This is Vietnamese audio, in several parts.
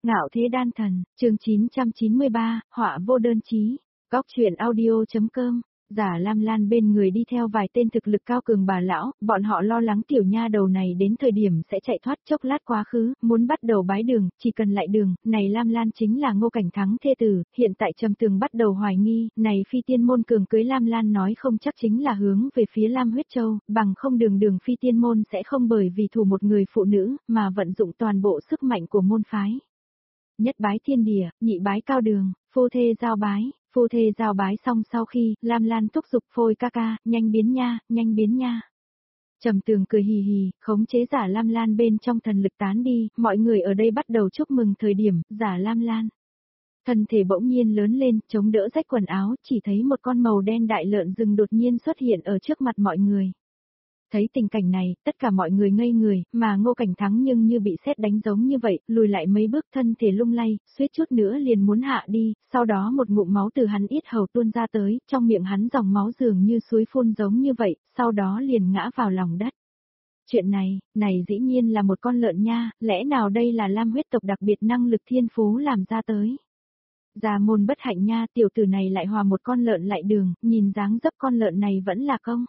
Ngạo thế đan thần, chương 993, họa vô đơn chí, góc truyện audio.com. Giả Lam Lan bên người đi theo vài tên thực lực cao cường bà lão, bọn họ lo lắng tiểu nha đầu này đến thời điểm sẽ chạy thoát chốc lát quá khứ, muốn bắt đầu bái đường, chỉ cần lại đường, này Lam Lan chính là Ngô Cảnh Thắng thê tử, hiện tại Trầm Tường bắt đầu hoài nghi, này phi tiên môn cường cưới Lam Lan nói không chắc chính là hướng về phía Lam Huyết Châu, bằng không đường phi tiên môn sẽ không bởi vì thủ một người phụ nữ, mà vận dụng toàn bộ sức mạnh của môn phái. Nhất bái thiên địa, nhị bái cao đường, phu thê giao bái xong sau khi, Lam Lan thúc giục Phôi ca ca, nhanh biến nha. Trầm Tường cười hì hì, khống chế giả Lam Lan bên trong thần lực tán đi, mọi người ở đây bắt đầu chúc mừng thời điểm, giả Lam Lan. Thân thể bỗng nhiên lớn lên, chống đỡ rách quần áo, chỉ thấy một con màu đen đại lợn rừng đột nhiên xuất hiện ở trước mặt mọi người. Thấy tình cảnh này, tất cả mọi người ngây người, mà Ngô Cảnh Thắng nhưng như bị sét đánh giống như vậy, lùi lại mấy bước thân thể lung lay, suýt chút nữa liền muốn hạ đi, sau đó một ngụm máu từ hắn yết hầu tuôn ra tới, trong miệng hắn dòng máu dường như suối phun giống như vậy, sau đó liền ngã vào lòng đất. Chuyện này dĩ nhiên là một con lợn nha, lẽ nào đây là Lam huyết tộc đặc biệt năng lực thiên phú làm ra tới. Gia môn bất hạnh nha, tiểu tử này lại hòa một con lợn lại đường, nhìn dáng dấp con lợn này vẫn là công.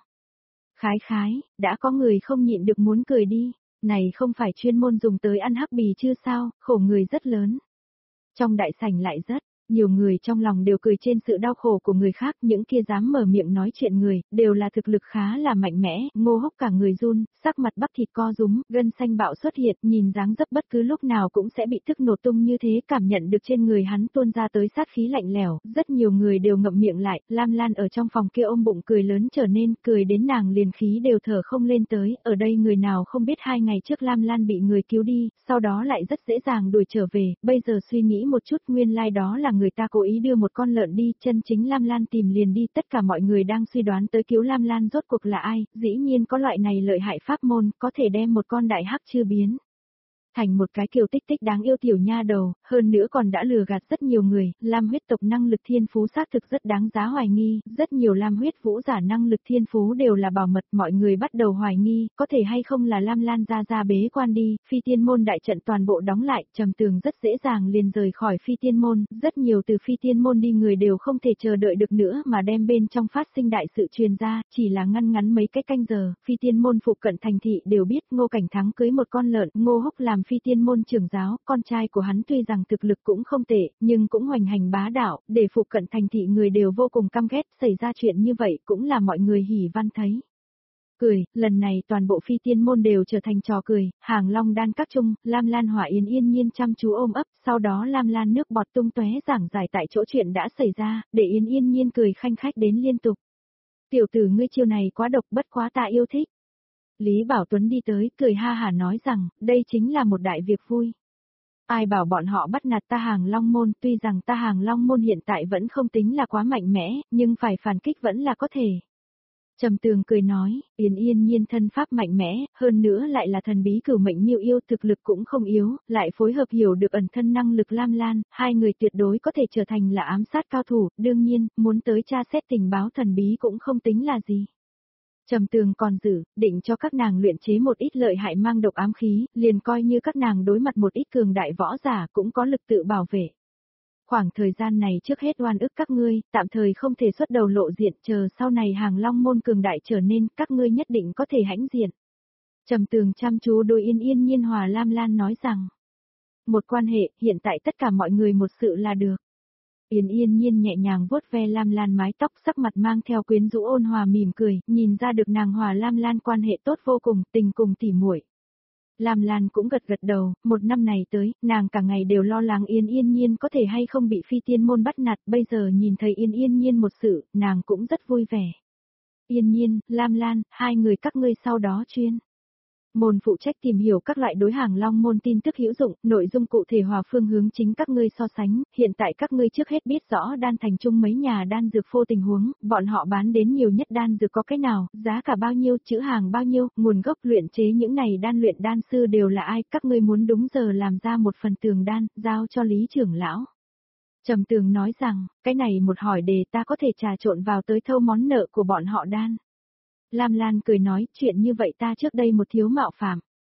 Khái, đã có người không nhịn được muốn cười đi, này không phải chuyên môn dùng tới ăn hắc bì chứ sao, khổ người rất lớn. Trong đại sảnh lại rất, nhiều người trong lòng đều cười trên sự đau khổ của người khác, những kia dám mở miệng nói chuyện người, đều là thực lực khá là mạnh mẽ, Ngô Húc cả người run, sắc mặt bắp thịt co rúm, gân xanh bạo xuất hiện, nhìn dáng dấp bất cứ lúc nào cũng sẽ bị tức nổ tung như thế, cảm nhận được trên người hắn tuôn ra tới sát khí lạnh lẽo, rất nhiều người đều ngậm miệng lại, Lam Lan ở trong phòng kia ôm bụng cười lớn trở nên, cười đến nàng liền khí đều thở không lên tới, ở đây người nào không biết 2 ngày trước Lam Lan bị người cứu đi, sau đó lại rất dễ dàng đuổi trở về, bây giờ suy nghĩ một chút nguyên lai đó là người ta cố ý đưa một con lợn đi, chân chính Lam Lan tìm liền đi, tất cả mọi người đang suy đoán tới cứu Lam Lan rốt cuộc là ai, dĩ nhiên có loại này lợi hại pháp môn, có thể đem một con đại hắc chưa biến thành một cái kiều tích tích đáng yêu tiểu nha đầu, hơn nữa còn đã lừa gạt rất nhiều người, Lam huyết tộc năng lực thiên phú xác thực rất đáng giá hoài nghi, rất nhiều Lam huyết vũ giả năng lực thiên phú đều là bảo mật, mọi người bắt đầu hoài nghi, có thể hay không là Lam Lan ra bế quan đi, phi tiên môn đại trận toàn bộ đóng lại, Trầm Tường rất dễ dàng liền rời khỏi phi tiên môn, rất nhiều từ phi tiên môn đi người đều không thể chờ đợi được nữa mà đem bên trong phát sinh đại sự truyền ra, chỉ là ngắn mấy cái canh giờ, phi tiên môn phụ cận thành thị đều biết Ngô Cảnh Thắng cưới một con lợn, Ngô Húc làm phi tiên môn trưởng giáo, con trai của hắn tuy rằng thực lực cũng không tệ, nhưng cũng hoành hành bá đạo, để phụ cận thành thị người đều vô cùng căm ghét, xảy ra chuyện như vậy cũng là mọi người hỉ văn thấy. Cười, lần này toàn bộ phi tiên môn đều trở thành trò cười, Hàng Long đan các chung, Lam Lan Hỏa yên nhiên chăm chú ôm ấp, sau đó Lam Lan nước bọt tung tóe giảng giải tại chỗ chuyện đã xảy ra, để yên nhiên cười khanh khách đến liên tục. Tiểu tử ngươi chiêu này quá độc, bất quá ta yêu thích. Lý Bảo Tuấn đi tới, cười ha hả nói rằng, đây chính là một đại việc vui. Ai bảo bọn họ bắt nạt ta Hàng Long môn, tuy rằng ta Hàng Long môn hiện tại vẫn không tính là quá mạnh mẽ, nhưng phải phản kích vẫn là có thể. Trầm Tường cười nói, yên nhiên thân pháp mạnh mẽ, hơn nữa lại là thần bí cửu mệnh miêu yêu, thực lực cũng không yếu, lại phối hợp hiểu được ẩn thân năng lực Lam Lan, hai người tuyệt đối có thể trở thành là ám sát cao thủ, đương nhiên, muốn tới tra xét tình báo thần bí cũng không tính là gì. Trầm Tường còn định cho các nàng luyện chế một ít lợi hại mang độc ám khí, liền coi như các nàng đối mặt một ít cường đại võ giả cũng có lực tự bảo vệ. Khoảng thời gian này trước hết oan ức các ngươi, tạm thời không thể xuất đầu lộ diện, chờ sau này Hàng Long môn cường đại trở nên, các ngươi nhất định có thể hãnh diện. Trầm Tường chăm chú đôi yên nhiên hòa Lam Lan nói rằng, một quan hệ, hiện tại tất cả mọi người một sự là được. Yên nhiên nhẹ nhàng vuốt ve Lam Lan mái tóc, sắc mặt mang theo quyến rũ ôn hòa mỉm cười, nhìn ra được nàng hòa Lam Lan quan hệ tốt vô cùng, tình cùng tỉ muội. Lam Lan cũng gật đầu, một năm này tới, nàng cả ngày đều lo lắng yên nhiên có thể hay không bị phi tiên môn bắt nạt, bây giờ nhìn thấy yên nhiên một sự, nàng cũng rất vui vẻ. Yên nhiên, Lam Lan, hai người các ngươi sau đó chuyên môn phụ trách tìm hiểu các loại đối Hàng Long môn tin tức hữu dụng, nội dung cụ thể hòa phương hướng chính các ngươi so sánh, hiện tại các ngươi trước hết biết rõ đan thành chung mấy nhà đan dược phô tình huống, bọn họ bán đến nhiều nhất đan dược có cái nào, giá cả bao nhiêu, chữ hàng bao nhiêu, nguồn gốc luyện chế những này luyện đan sư đều là ai, các ngươi muốn đúng giờ làm ra một phần tường đan, giao cho Lý trưởng lão. Trầm Tường nói rằng, cái này một hỏi đề ta có thể trà trộn vào tới thâu món nợ của bọn họ đan. Lam Lan cười nói, chuyện như vậy ta trước đây một thiếu mạo phạm.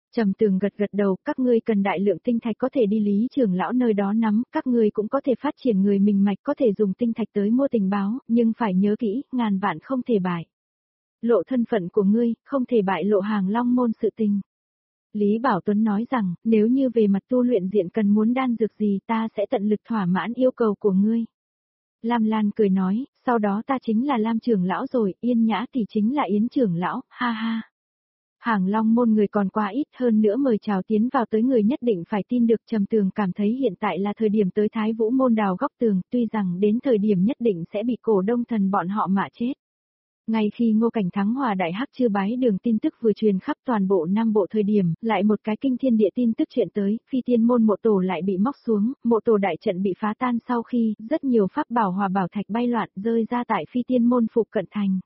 Trầm Tường gật gật đầu, các ngươi cần đại lượng tinh thạch có thể đi Lý trưởng lão nơi đó nắm, các ngươi cũng có thể phát triển người mình mạch có thể dùng tinh thạch tới mua tình báo, nhưng phải nhớ kỹ, ngàn vạn không thể bại. Lộ thân phận của ngươi, không thể bại lộ Hàng Long môn sự tình. Lý Bảo Tuấn nói rằng, nếu như về mặt tu luyện diện cần muốn đan dược gì ta sẽ tận lực thỏa mãn yêu cầu của ngươi. Lam Lan cười nói, sau đó ta chính là Lam trưởng lão rồi, Yên Nhã thì chính là Yến trưởng lão, ha ha. Hàng Long môn người còn quá ít hơn nữa mời chào tiến vào tới người nhất định phải tin được. Trầm Tường cảm thấy hiện tại là thời điểm tới Thái Vũ môn đào góc tường, tuy rằng đến thời điểm nhất định sẽ bị cổ đông thần bọn họ mạ chết. Ngay khi Ngô Cảnh Thắng hòa đại hắc chưa bái đường tin tức vừa truyền khắp toàn bộ Nam Bộ thời điểm, lại một cái kinh thiên địa tin tức chuyện tới, Phi Tiên môn mộ tổ lại bị móc xuống, mộ tổ đại trận bị phá tan sau khi, rất nhiều pháp bảo hòa bảo thạch bay loạn rơi ra tại Phi Tiên môn phụ cận thành.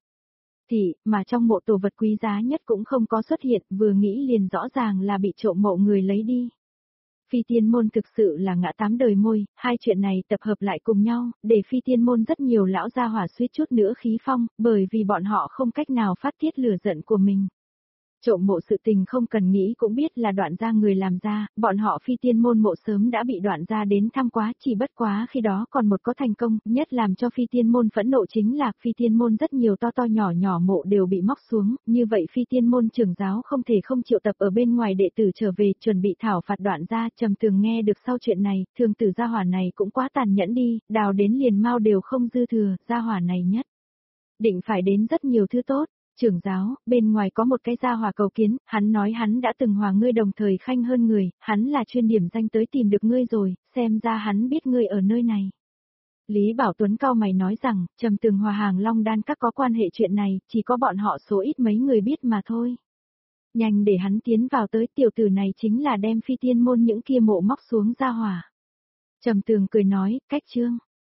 Mà trong mộ tổ vật quý giá nhất cũng không có xuất hiện, vừa nghĩ liền rõ ràng là bị trộm mộ người lấy đi. Phi Tiên môn thực sự là ngã tám đời môi, hai chuyện này tập hợp lại cùng nhau, để Phi Tiên môn rất nhiều lão gia hỏa suýt chút nữa khí phong, bởi vì bọn họ không cách nào phát tiết lửa giận của mình. Trộm mộ sự tình không cần nghĩ cũng biết là Đoạn gia người làm ra, bọn họ Phi Tiên môn mộ sớm đã bị Đoạn gia đến thăm quá, chỉ bất quá khi đó còn một có thành công, nhất làm cho Phi Tiên môn phẫn nộ chính là Phi Tiên môn rất nhiều to to nhỏ nhỏ mộ đều bị móc xuống, như vậy Phi Tiên môn trưởng giáo không thể không triệu tập ở bên ngoài đệ tử trở về chuẩn bị thảo phạt Đoạn gia. Trầm Tường nghe được sau chuyện này, thường tử gia hỏa này cũng quá tàn nhẫn đi, đào đến liền mau đều không dư thừa, gia hỏa này nhất định phải đến rất nhiều thứ tốt. Trưởng giáo, bên ngoài có một cái gia hỏa cầu kiến, hắn nói hắn đã từng hòa ngươi đồng thời khanh hơn người, hắn là chuyên điểm danh tới tìm được ngươi rồi, xem ra hắn biết ngươi ở nơi này. Lý Bảo Tuấn cau mày nói rằng, Trầm Tường hòa Hàng Long đan các có quan hệ chuyện này, chỉ có bọn họ số ít mấy người biết mà thôi. Nhanh để hắn tiến vào tới, tiểu tử này chính là đem Phi Tiên môn những kia mộ móc xuống gia hỏa. Trầm Tường cười nói, cách chương.